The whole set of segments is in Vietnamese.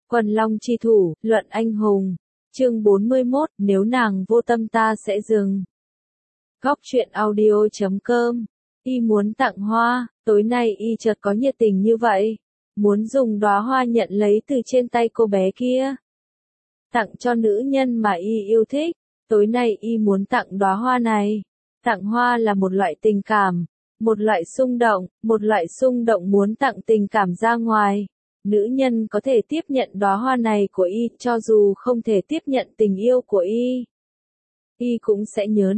Quần long chi thủ, luận anh hùng. Chương 41, nếu nàng vô tâm ta sẽ dừng. Góc truyện audio.com. Y muốn tặng hoa, tối nay y chợt có nhiệt tình như vậy, muốn dùng đóa hoa nhận lấy từ trên tay cô bé kia, tặng cho nữ nhân mà y yêu thích. Tối nay y muốn tặng đóa hoa này. Tặng hoa là một loại tình cảm, một loại xung động muốn tặng tình cảm ra ngoài. Nữ nhân có thể tiếp nhận đóa hoa này của y, cho dù không thể tiếp nhận tình yêu của y. Y cũng sẽ nhớ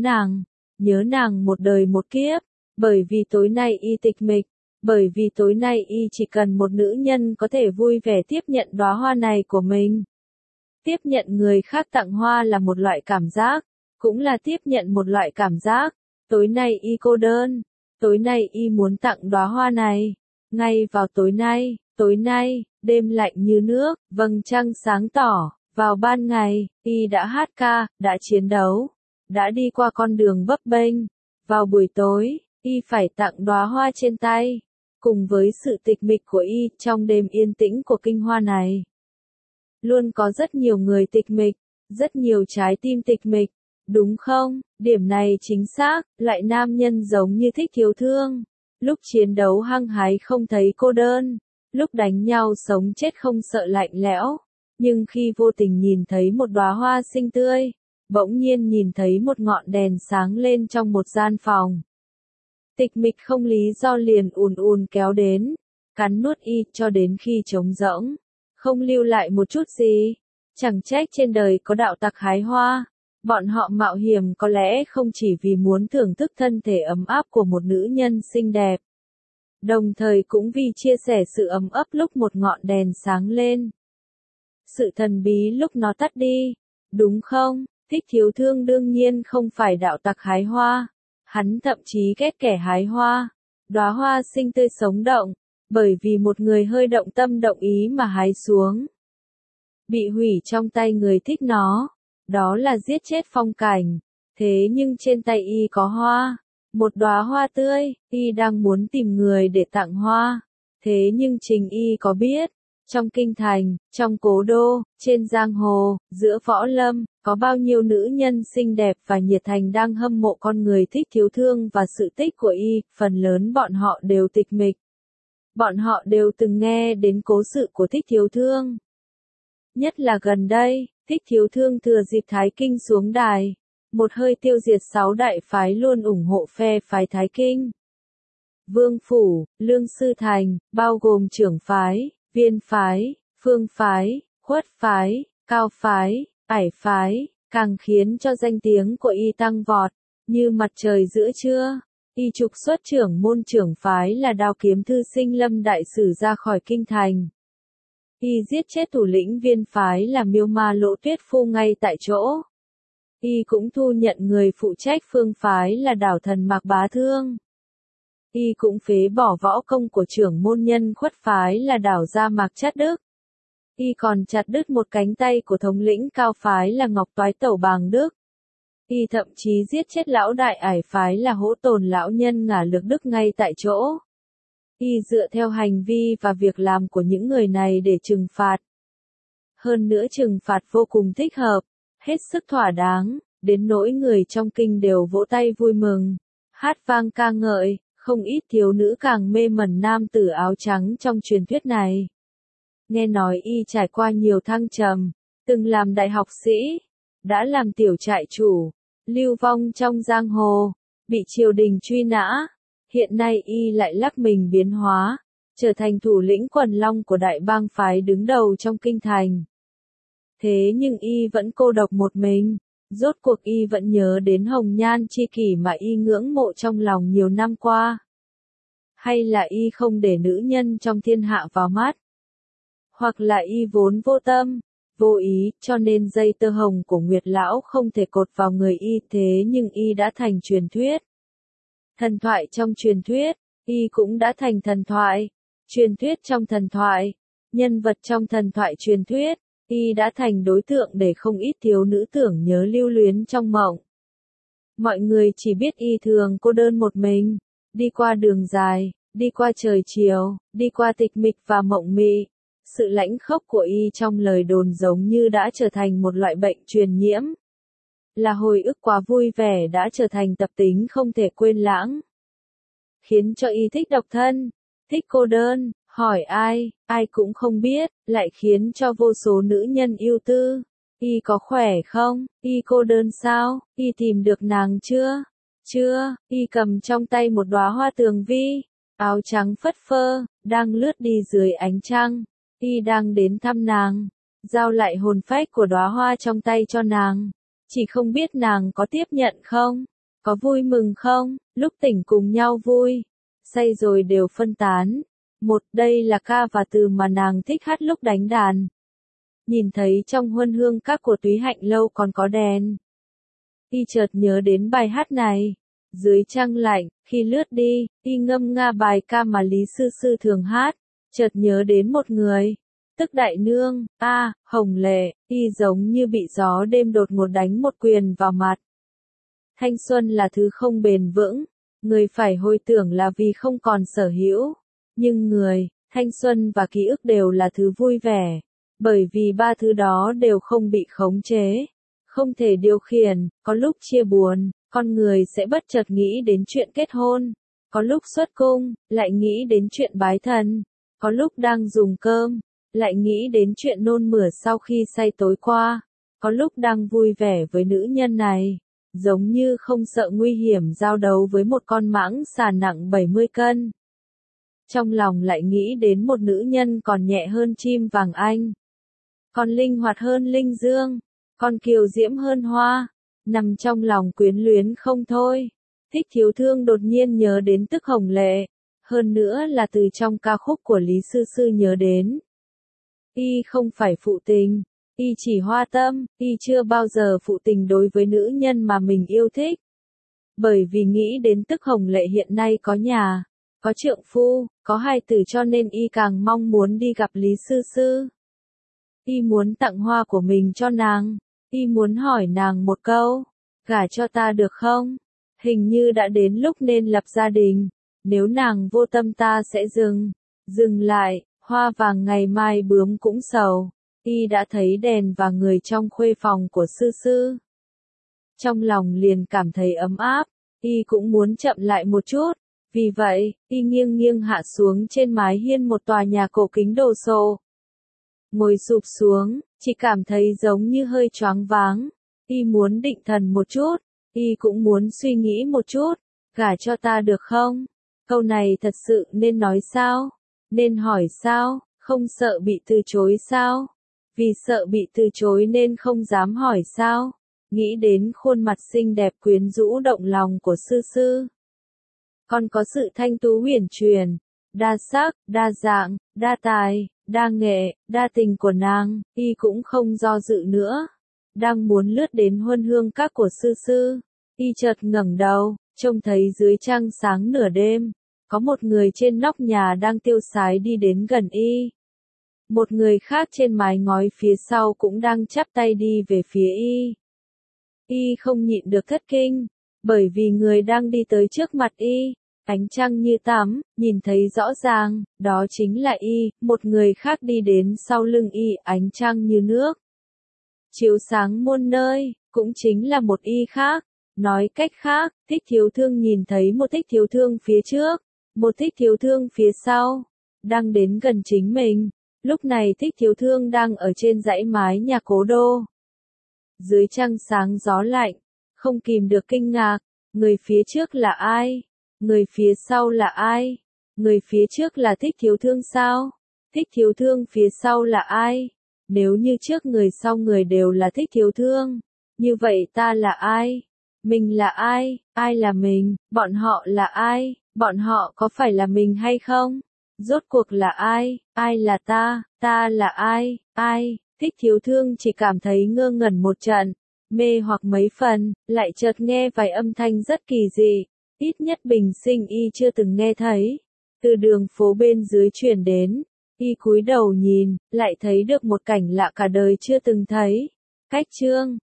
nàng một đời một kiếp, bởi vì tối nay y tịch mịch, bởi vì tối nay y chỉ cần một nữ nhân có thể vui vẻ tiếp nhận đóa hoa này của mình. Tiếp nhận người khác tặng hoa là một loại cảm giác, cũng là tiếp nhận một loại cảm giác. Tối nay y cô đơn, tối nay y muốn tặng đóa hoa này. Ngay vào tối nay, đêm lạnh như nước, vầng trăng sáng tỏ, vào ban ngày, y đã hát ca, đã chiến đấu, đã đi qua con đường bấp bênh. Vào buổi tối, y phải tặng đóa hoa trên tay, cùng với sự tịch mịch của y trong đêm yên tĩnh của kinh hoa này. Luôn có rất nhiều người tịch mịch, rất nhiều trái tim tịch mịch, đúng không? Điểm này chính xác, loại nam nhân giống như Thích Thiếu Thương. Lúc chiến đấu hăng hái không thấy cô đơn, lúc đánh nhau sống chết không sợ lạnh lẽo, nhưng khi vô tình nhìn thấy một đóa hoa xinh tươi, bỗng nhiên nhìn thấy một ngọn đèn sáng lên trong một gian phòng. Tịch mịch không lý do liền ùn kéo đến, cắn nuốt y cho đến khi trống rỗng, không lưu lại một chút gì. Chẳng trách trên đời có đạo tặc hái hoa. Bọn họ mạo hiểm có lẽ không chỉ vì muốn thưởng thức thân thể ấm áp của một nữ nhân xinh đẹp, đồng thời cũng vì chia sẻ sự ấm ấp lúc một ngọn đèn sáng lên. Sự thần bí lúc nó tắt đi, đúng không? Thích Thiếu Thương đương nhiên không phải đạo tặc hái hoa, hắn thậm chí ghét kẻ hái hoa. Đóa hoa xinh tươi sống động, bởi vì một người hơi động tâm động ý mà hái xuống, bị hủy trong tay người thích nó. Đó là giết chết phong cảnh. Thế nhưng trên tay y có hoa, một đóa hoa tươi, y đang muốn tìm người để tặng hoa. Thế nhưng chính y có biết, trong kinh thành, trong cố đô, trên giang hồ, giữa võ lâm, có bao nhiêu nữ nhân xinh đẹp và nhiệt thành đang hâm mộ con người Thích Thiếu Thương và sự tích của y, phần lớn bọn họ đều tịch mịch. Bọn họ đều từng nghe đến cố sự của Thích Thiếu Thương. Nhất là gần đây, Thích Thiếu Thương thừa dịp Thái Kinh xuống đài, một hơi tiêu diệt 6 đại phái luôn ủng hộ phe phái Thái Kinh. Vương Phủ, Lương Sư Thành, bao gồm trưởng phái, viên phái, phương phái, khuất phái, cao phái, ải phái, càng khiến cho danh tiếng của y tăng vọt, như mặt trời giữa trưa. Y trục xuất trưởng môn trưởng phái là Đao Kiếm Thư Sinh Lâm Đại Sử ra khỏi kinh thành. Y giết chết thủ lĩnh viên phái là Miêu Ma Lỗ Tuyết Phu ngay tại chỗ. Y cũng thu nhận người phụ trách phương phái là Đảo Thần Mạc Bá Thương. Y cũng phế bỏ võ công của trưởng môn nhân khuất phái là Đảo Gia Mạc Chát Đức. Y còn chặt đứt một cánh tay của thống lĩnh cao phái là Ngọc Toái Tẩu Bàng Đức. Y thậm chí giết chết lão đại ải phái là Hỗ Tồn lão nhân Ngả Lược Đức ngay tại chỗ. Y dựa theo hành vi và việc làm của những người này để trừng phạt. Hơn nữa trừng phạt vô cùng thích hợp, hết sức thỏa đáng, đến nỗi người trong kinh đều vỗ tay vui mừng, hát vang ca ngợi, không ít thiếu nữ càng mê mẩn nam tử áo trắng trong truyền thuyết này. Nghe nói y trải qua nhiều thăng trầm, từng làm đại học sĩ, đã làm tiểu trại chủ, lưu vong trong giang hồ, bị triều đình truy nã. Hiện nay y lại lắc mình biến hóa, trở thành thủ lĩnh quần long của đại bang phái đứng đầu trong kinh thành. Thế nhưng y vẫn cô độc một mình, rốt cuộc y vẫn nhớ đến hồng nhan chi kỷ mà y ngưỡng mộ trong lòng nhiều năm qua. Hay là y không để nữ nhân trong thiên hạ vào mắt? Hoặc là y vốn vô tâm, vô ý, cho nên dây tơ hồng của Nguyệt Lão không thể cột vào người y, thế nhưng y đã thành truyền thuyết. Thần thoại trong truyền thuyết, y cũng đã thành thần thoại. Truyền thuyết trong thần thoại, nhân vật trong thần thoại truyền thuyết, y đã thành đối tượng để không ít thiếu nữ tưởng nhớ lưu luyến trong mộng. Mọi người chỉ biết y thường cô đơn một mình, đi qua đường dài, đi qua trời chiều, đi qua tịch mịch và mộng mị. Sự lãnh khốc của y trong lời đồn giống như đã trở thành một loại bệnh truyền nhiễm. Là hồi ức quá vui vẻ đã trở thành tập tính không thể quên lãng. Khiến cho y thích độc thân, thích cô đơn, hỏi ai, ai cũng không biết, lại khiến cho vô số nữ nhân yêu tư. Y có khỏe không? Y cô đơn sao? Y tìm được nàng chưa? Chưa, y cầm trong tay một đóa hoa tường vi, áo trắng phất phơ, đang lướt đi dưới ánh trăng. Y đang đến thăm nàng, giao lại hồn phách của đóa hoa trong tay cho nàng. Chỉ không biết nàng có tiếp nhận không? Có vui mừng không? Lúc tỉnh cùng nhau vui, say rồi đều phân tán. Đây là ca và từ mà nàng thích hát lúc đánh đàn. Nhìn thấy trong huân hương các của Túy Hạnh Lâu còn có đèn. Y chợt nhớ đến bài hát này. Dưới trăng lạnh, khi lướt đi, y ngâm nga bài ca mà Lý Sư Sư thường hát. Chợt nhớ đến một người. Tức đại nương, Hồng Lệ, y giống như bị gió đêm đột ngột đánh một quyền vào mặt. Thanh xuân là thứ không bền vững. Người phải hồi tưởng là vì không còn sở hữu. Nhưng thanh xuân và ký ức đều là thứ vui vẻ. Bởi vì ba thứ đó đều không bị khống chế. Không thể điều khiển, có lúc chia buồn, con người sẽ bất chợt nghĩ đến chuyện kết hôn. Có lúc xuất cung, lại nghĩ đến chuyện bái thần. Có lúc đang dùng cơm, lại nghĩ đến chuyện nôn mửa sau khi say tối qua. Có lúc đang vui vẻ với nữ nhân này, giống như không sợ nguy hiểm giao đấu với một con mãng xà nặng 70 cân. Trong lòng lại nghĩ đến một nữ nhân còn nhẹ hơn chim vàng anh, còn linh hoạt hơn linh dương, còn kiều diễm hơn hoa, nằm trong lòng quyến luyến không thôi. Thích Thiếu Thương đột nhiên nhớ đến Tức Hồng Lệ, hơn nữa là từ trong ca khúc của Lý Sư Sư nhớ đến. Y không phải phụ tình, y chỉ hoa tâm, y chưa bao giờ phụ tình đối với nữ nhân mà mình yêu thích. Bởi vì nghĩ đến Tức Hồng Lệ hiện nay có nhà, có trượng phu, có hài tử cho nên y càng mong muốn đi gặp Lý Sư Sư. Y muốn tặng hoa của mình cho nàng, y muốn hỏi nàng một câu, gả cho ta được không? Hình như đã đến lúc nên lập gia đình, nếu nàng vô tâm ta sẽ dừng lại, hoa vàng ngày mai bướm cũng sầu. Y đã thấy đèn và người trong khuê phòng của Sư Sư. Trong lòng liền cảm thấy ấm áp, y cũng muốn chậm lại một chút. Vì vậy, y nghiêng nghiêng hạ xuống trên mái hiên một tòa nhà cổ kính đồ sộ. Ngồi sụp xuống, chỉ cảm thấy giống như hơi choáng váng. Y muốn định thần một chút, y cũng muốn suy nghĩ một chút. Gả cho ta được không? Câu này thật sự nên nói sao? Nên hỏi sao? Không sợ bị từ chối sao? Vì sợ bị từ chối nên không dám hỏi sao? Nghĩ đến khuôn mặt xinh đẹp quyến rũ động lòng của Sư Sư. Còn có sự thanh tú huyền truyền, đa sắc, đa dạng, đa tài, đa nghệ, đa tình của nàng, y cũng không do dự nữa. Đang muốn lướt đến huân hương các của Sư Sư, y chợt ngẩng đầu, trông thấy dưới trăng sáng nửa đêm, có một người trên nóc nhà đang tiêu sái đi đến gần y. Một người khác trên mái ngói phía sau cũng đang chắp tay đi về phía y. Y không nhịn được thất kinh, bởi vì người đang đi tới trước mặt y. Ánh trăng như tắm, nhìn thấy rõ ràng, đó chính là y. Một người khác đi đến sau lưng y, ánh trăng như nước, chiếu sáng muôn nơi, cũng chính là một y khác. Nói cách khác, Thích Thiếu Thương nhìn thấy một Thích Thiếu Thương phía trước, một Thích Thiếu Thương phía sau, đang đến gần chính mình. Lúc này Thích Thiếu Thương đang ở trên dãy mái nhà cố đô. Dưới trăng sáng gió lạnh, không kìm được kinh ngạc, người phía trước là ai? Người phía sau là ai? Người phía trước là Thích Thiếu Thương sao? Thích Thiếu Thương phía sau là ai? Nếu như trước người sau người đều là Thích Thiếu Thương, như vậy ta là ai? Mình là ai? Ai là mình? Bọn họ là ai? Bọn họ có phải là mình hay không? Rốt cuộc là ai? Ai là ta? Ta là ai? Ai? Thích Thiếu Thương chỉ cảm thấy ngơ ngẩn một trận, mê hoặc mấy phần, lại chợt nghe vài âm thanh rất kỳ dị, ít nhất bình sinh y chưa từng nghe thấy. Từ đường phố bên dưới truyền đến, y cúi đầu nhìn, lại thấy được một cảnh lạ cả đời chưa từng thấy. Cách chương